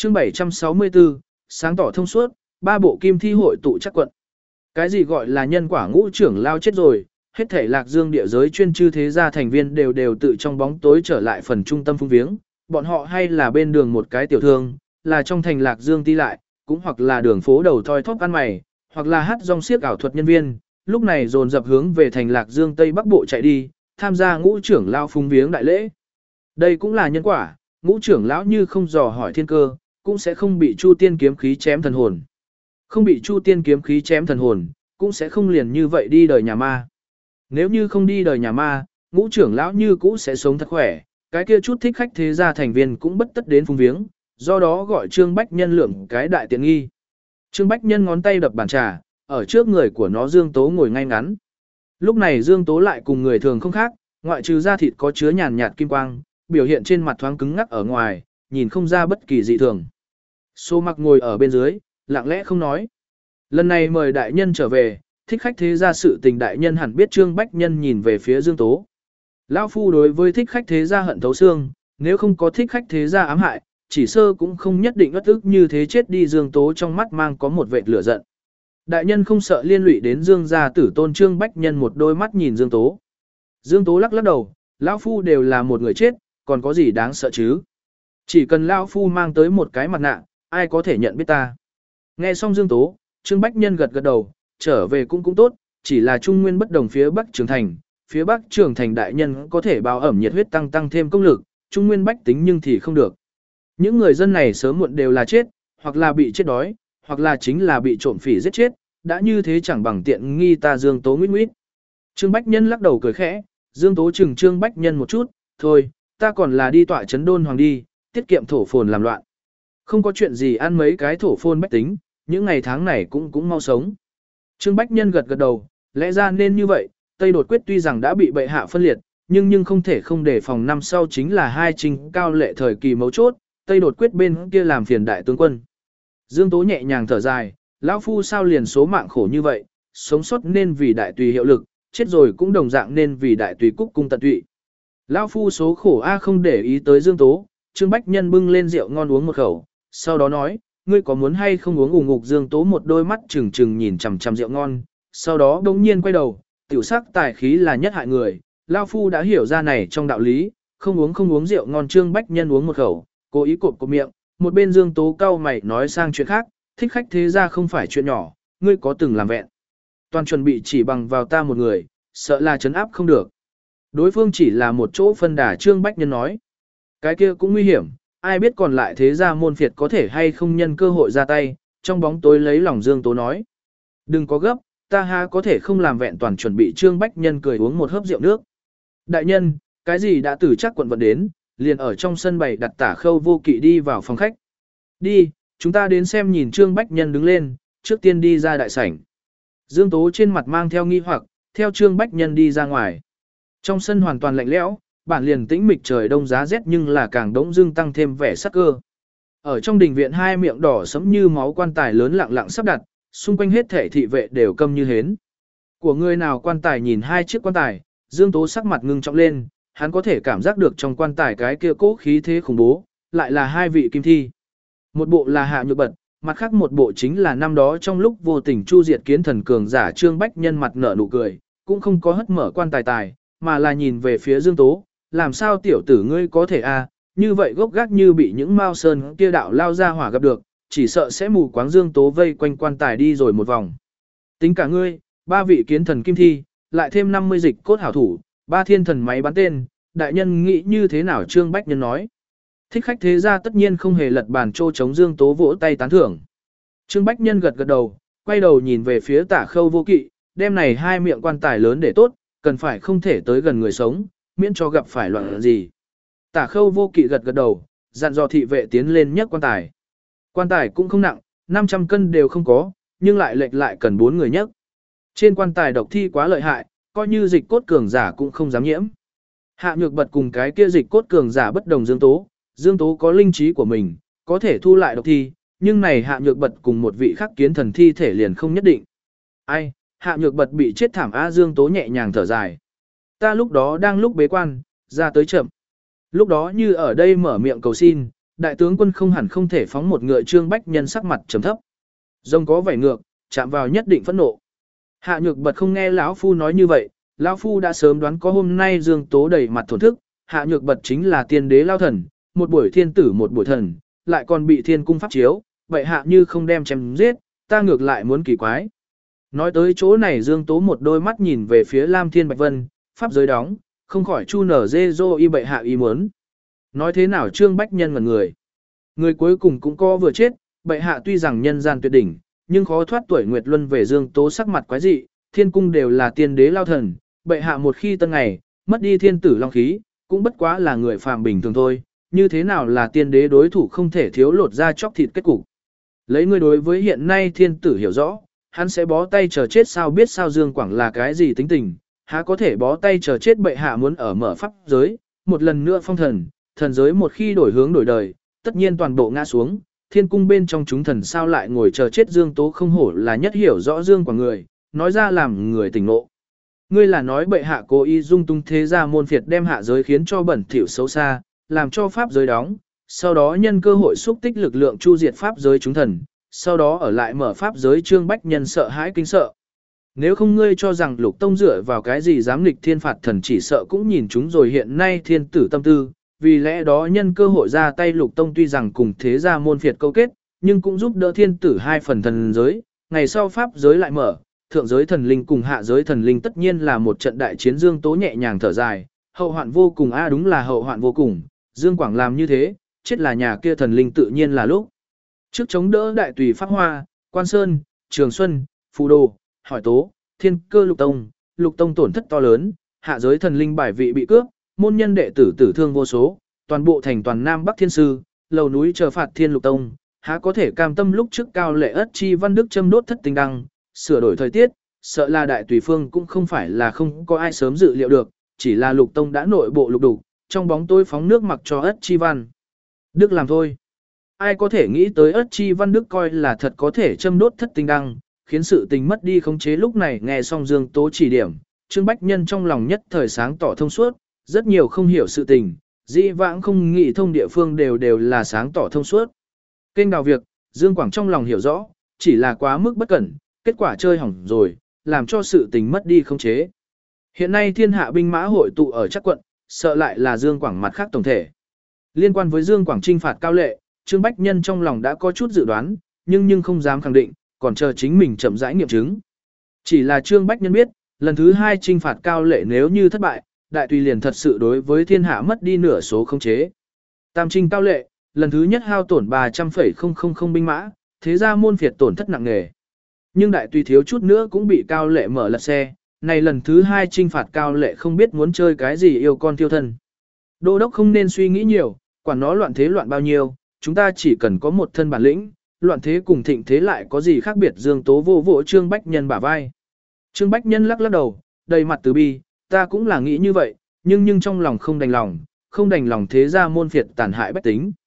Chương 764, sáng tỏ thông suốt, ba bộ kim thi hội tụ chắc quận. Cái gì gọi là nhân quả ngũ trưởng lao chết rồi, hết thể Lạc Dương địa giới chuyên chư thế gia thành viên đều tự trong bóng tối trở lại phần trung tâm phung viếng, bọn họ hay là bên đường một cái tiểu thương, là trong thành Lạc Dương ti lại, cũng hoặc là đường phố đầu thoi thóp ăn mày, hoặc là hát rong xiếc ảo thuật nhân viên, lúc này dồn dập hướng về thành Lạc Dương Tây Bắc Bộ chạy đi, tham gia ngũ trưởng lao phung viếng đại lễ. Đây cũng là nhân quả, ngũ trưởng lão như không dò hỏi thiên cơ, cũng sẽ không bị Chu Tiên kiếm khí chém thần hồn. Không bị Chu Tiên kiếm khí chém thần hồn, cũng sẽ không liền như vậy đi đời nhà ma. Nếu như không đi đời nhà ma, ngũ trưởng lão như cũ sẽ sống thật khỏe, cái kia chút thích khách thế gia thành viên cũng bất tất đến phung viếng, do đó gọi Trương Bách Nhân lượng cái đại tiện nghi. Trương Bách Nhân ngón tay đập bàn trà, ở trước người của nó Dương Tố ngồi ngay ngắn. Lúc này Dương Tố lại cùng người thường không khác, ngoại trừ da thịt có chứa nhàn nhạt kim quang, biểu hiện trên mặt thoáng cứng ngắc ở ngoài, nhìn không ra bất kỳ dị thường. Số Mặc ngồi ở bên dưới, lặng lẽ không nói. Lần này mời đại nhân trở về, thích khách thế gia sự tình đại nhân hẳn biết. Trương Bách Nhân nhìn về phía Dương Tố. Lão phu đối với thích khách thế gia hận thấu xương, nếu không có thích khách thế gia ám hại, chỉ sơ cũng không nhất định uất ức như thế chết đi. Dương Tố trong mắt mang có một vệt lửa giận. Đại nhân không sợ liên lụy đến Dương gia tử tôn. Trương Bách Nhân một đôi mắt nhìn Dương Tố. Dương Tố lắc lắc đầu, lão phu đều là một người chết, còn có gì đáng sợ chứ? Chỉ cần lão phu mang tới một cái mặt nạ, ai có thể nhận biết ta? Nghe xong Dương Tố, Trương Bách Nhân gật gật đầu, trở về cũng tốt, chỉ là trung nguyên bất đồng phía Bắc Trường Thành, phía Bắc Trường Thành đại nhân có thể bao ẩm nhiệt huyết tăng thêm công lực, trung nguyên bách tính nhưng thì không được. Những người dân này sớm muộn đều là chết, hoặc là bị chết đói, hoặc là chính là bị trộm phỉ giết chết, đã như thế chẳng bằng tiện nghi ta. Dương Tố nguyết nguyết. Trương Bách Nhân lắc đầu cười khẽ, Dương Tố chừng Trương Bách Nhân một chút, thôi, ta còn là đi tọa trấn Đôn Hoàng đi, tiết kiệm thổ phồn làm loạn. Không có chuyện gì ăn mấy cái thổ phồn bách tính, những ngày tháng này cũng mau sống. Trương Bách Nhân gật gật đầu, lẽ ra nên như vậy, Tây Đột Quyết tuy rằng đã bị bệ hạ phân liệt, nhưng không thể không đề phòng năm sau chính là hai trình cao lệ thời kỳ mấu chốt, Tây Đột Quyết bên kia làm phiền đại tướng quân. Dương Tố nhẹ nhàng thở dài, lão phu sao liền số mạng khổ như vậy, sống sót nên vì đại tùy hiệu lực, chết rồi cũng đồng dạng nên vì đại tùy cúc cung tận tụy. Lão phu số khổ a. Không để ý tới Dương Tố, Trương Bách Nhân bưng lên rượu ngon uống một khẩu, sau đó nói, ngươi có muốn hay không uống? Ủng ngục. Dương Tố một đôi mắt trừng trừng nhìn chằm chằm rượu ngon, sau đó đống nhiên quay đầu, tiểu sắc tài khí là nhất hại người, lão phu đã hiểu ra này trong đạo lý, không uống rượu ngon. Trương Bách Nhân uống một khẩu, cố ý cột miệng, một bên Dương Tố cau mày nói sang chuyện khác, thích khách thế gia không phải chuyện nhỏ, ngươi có từng làm vẹn toàn chuẩn bị chỉ bằng vào ta một người, sợ là trấn áp không được. Đối phương chỉ là một chỗ phân đà. Trương Bách Nhân nói, cái kia cũng nguy hiểm, ai biết còn lại thế gia môn phiệt có thể hay không nhân cơ hội ra tay. Trong bóng tối lấy lòng Dương Tố nói, đừng có gấp, ta ha có thể không làm vẹn toàn chuẩn bị. Trương Bách Nhân cười uống một hớp rượu nước. Đại nhân, cái gì đã từ chắc quận vận đến, liền ở trong sân bày đặt Tả Khâu Vô Kỵ đi vào phòng khách. Đi, chúng ta đến xem nhìn. Trương Bách Nhân đứng lên, trước tiên đi ra đại sảnh. Dương Tố trên mặt mang theo nghi hoặc, theo Trương Bách Nhân đi ra ngoài. Trong sân hoàn toàn lạnh lẽo, bản liền tĩnh mịch trời đông giá rét nhưng là càng đống dưng tăng thêm vẻ sắc cơ. Ở trong đình viện hai miệng đỏ sẫm như máu quan tài lớn lặng lặng sắp đặt, xung quanh hết thể thị vệ đều câm như hến. Của người nào quan tài? Nhìn hai chiếc quan tài, Dương Tố sắc mặt ngưng trọng lên, hắn có thể cảm giác được trong quan tài cái kia cố khí thế khủng bố, lại là hai vị kim thi. Một bộ là Hạ Nhược Bật, mặt khác một bộ chính là năm đó trong lúc vô tình chu diệt kiến thần cường giả. Trương Bách Nhân mặt nở nụ cười, cũng không có hất mở quan tài, mà là nhìn về phía Dương Tố, làm sao tiểu tử ngươi có thể như vậy gốc gác như bị những mao sơn kia đạo lao ra hỏa gặp được, chỉ sợ sẽ mù quáng. Dương Tố vây quanh quan tài đi rồi một vòng. Tính cả ngươi, ba vị kiến thần kim thi, lại thêm 50 dịch cốt hảo thủ, ba thiên thần máy bắn tên, đại nhân nghĩ như thế nào? Trương Bách Nhân nói. Thích khách thế gia tất nhiên không hề lật bàn trô chống. Dương Tố vỗ tay tán thưởng. Trương Bách Nhân gật gật đầu, quay đầu nhìn về phía Tả Khâu Vô Kỵ, đem này hai miệng quan tài lớn để tốt, cần phải không thể tới gần người sống, miễn cho gặp phải loạn gì. Tả Khâu Vô Kỵ gật gật đầu, dặn dò thị vệ tiến lên nhấc quan tài. Quan tài cũng không nặng, 500 cân đều không có, nhưng lại lệch lại cần 4 người nhấc. Trên quan tài độc thi quá lợi hại, coi như dịch cốt cường giả cũng không dám nhiễm. Hạ Nhược Bật cùng cái kia dịch cốt cường giả bất đồng. Dương Tố có linh trí của mình, có thể thu lại độc thi, nhưng này Hạ Nhược Bật cùng một vị khác kiến thần thi thể liền không nhất định. Ai, Hạ Nhược Bật bị chết thảm á. Dương Tố nhẹ nhàng thở dài. Ta lúc đó đang lúc bế quan, ra tới chậm. Lúc đó như ở đây mở miệng cầu xin, đại tướng quân không hẳn không thể phóng một ngựa. Trương Bách Nhân sắc mặt trầm thấp. Rồng có vảy ngược, chạm vào nhất định phẫn nộ. Hạ Nhược Bật không nghe lão phu nói như vậy, lão phu đã sớm đoán có hôm nay Dương Tố đầy mặt thổn thức. Hạ Nhược Bật chính là tiên đế lao thần, một buổi thiên tử một buổi thần, lại còn bị thiên cung pháp chiếu, vậy hạ như không đem chém giết, ta ngược lại muốn kỳ quái. Nói tới chỗ này Dương Tố một đôi mắt nhìn về phía Lam Thiên Bạch Vân, pháp giới đóng, không khỏi chu nở dê dô y bệ hạ ý muốn. Nói thế nào Trương Bách Nhân ngẩn người. Người cuối cùng cũng có vừa chết, bệ hạ tuy rằng nhân gian tuyệt đỉnh, nhưng khó thoát tuổi nguyệt luân về. Dương Tố sắc mặt quái dị, thiên cung đều là tiên đế lao thần, bệ hạ một khi tân ngày, mất đi thiên tử long khí, cũng bất quá là người phàm bình thường thôi, như thế nào là tiên đế đối thủ không thể thiếu lột ra chóc thịt kết cục. Lấy ngươi đối với hiện nay thiên tử hiểu rõ, hắn sẽ bó tay chờ chết sao? Biết sao Dương Quảng là cái gì tính tình, há có thể bó tay chờ chết? Bệ hạ muốn ở mở pháp giới, một lần nữa phong thần, thần giới một khi đổi hướng đổi đời, tất nhiên toàn bộ ngã xuống, thiên cung bên trong chúng thần sao lại ngồi chờ chết? Dương Tố không hổ là nhất hiểu rõ Dương Quảng người, nói ra làm người tỉnh ngộ. Ngươi là nói bệ hạ cố ý dung tung thế gia môn phiệt, đem hạ giới khiến cho bẩn thỉu xấu xa, làm cho pháp giới đóng, sau đó nhân cơ hội xúc tích lực lượng chu diệt pháp giới chúng thần, sau đó ở lại mở pháp giới. Trương Bách Nhân sợ hãi kinh sợ. Nếu không ngươi cho rằng Lục Tông dựa vào cái gì dám nghịch thiên phạt thần, chỉ sợ cũng nhìn chúng rồi hiện nay thiên tử tâm tư, vì lẽ đó nhân cơ hội ra tay. Lục Tông tuy rằng cùng thế gia môn phiệt câu kết, nhưng cũng giúp đỡ thiên tử hai phần thần giới, ngày sau pháp giới lại mở, thượng giới thần linh cùng hạ giới thần linh tất nhiên là một trận đại chiến. Dương Tố nhẹ nhàng thở dài, hậu hoạn vô cùng a, đúng là hậu hoạn vô cùng. Dương Quảng làm như thế, chết là nhà kia thần linh tự nhiên là lúc trước chống đỡ đại tùy Pháp Hoa, Quan Sơn, Trường Xuân, Phù Đồ, Hỏi Tố, Thiên Cơ. Lục Tông tổn thất to lớn, hạ giới thần linh bài vị bị cướp, môn nhân đệ tử tử thương vô số, toàn bộ thành toàn Nam Bắc Thiên Sư, lầu núi chờ phạt Thiên Lục Tông, há có thể cam tâm lúc trước cao lệ ất chi văn đức châm đốt thất tinh đăng, sửa đổi thời tiết, sợ là đại tùy phương cũng không phải là không có ai sớm dự liệu được, chỉ là Lục Tông đã nội bộ lục đục, trong bóng tối phóng nước mặc cho ất chi văn đức làm thôi. Ai có thể nghĩ tới ất chi văn đức coi là thật có thể châm đốt thất tinh đăng, khiến sự tình mất đi khống chế. Lúc này nghe xong Dương Tố chỉ điểm, Trương Bách Nhân trong lòng nhất thời sáng tỏ thông suốt, rất nhiều không hiểu sự tình, dĩ vãng không nghĩ thông địa phương đều là sáng tỏ thông suốt. Kênh đào việc, Dương Quảng trong lòng hiểu rõ, chỉ là quá mức bất cẩn, kết quả chơi hỏng rồi, làm cho sự tình mất đi khống chế. Hiện nay thiên hạ binh mã hội tụ ở Trắc quận, sợ lại là Dương Quảng mặt khác tổng thể. Liên quan với Dương Quảng trinh phạt Cao Lệ, Trương Bách Nhân trong lòng đã có chút dự đoán, nhưng không dám khẳng định, còn chờ chính mình chậm rãi nghiệm chứng. Chỉ là Trương Bách Nhân biết, lần thứ 2 trinh phạt Cao Lệ nếu như thất bại, đại tùy liền thật sự đối với thiên hạ mất đi nửa số khống chế. Tam trinh Cao Lệ, lần thứ nhất hao tổn 300,000 binh mã, thế ra môn phiệt tổn thất nặng nề. Nhưng đại tùy thiếu chút nữa cũng bị Cao Lệ mở lật xe, này lần thứ 2 trinh phạt Cao Lệ không biết muốn chơi cái gì yêu con tiêu thân. Đô đốc không nên suy nghĩ nhiều, quản nó loạn thế loạn bao nhiêu, chúng ta chỉ cần có một thân bản lĩnh, loạn thế cùng thịnh thế lại có gì khác biệt? Dương Tố vô vỗ Trương Bách Nhân bả vai. Trương Bách Nhân lắc lắc đầu, đầy mặt từ bi, ta cũng là nghĩ như vậy, nhưng trong lòng không đành lòng thế ra môn phiệt tàn hại bách tính,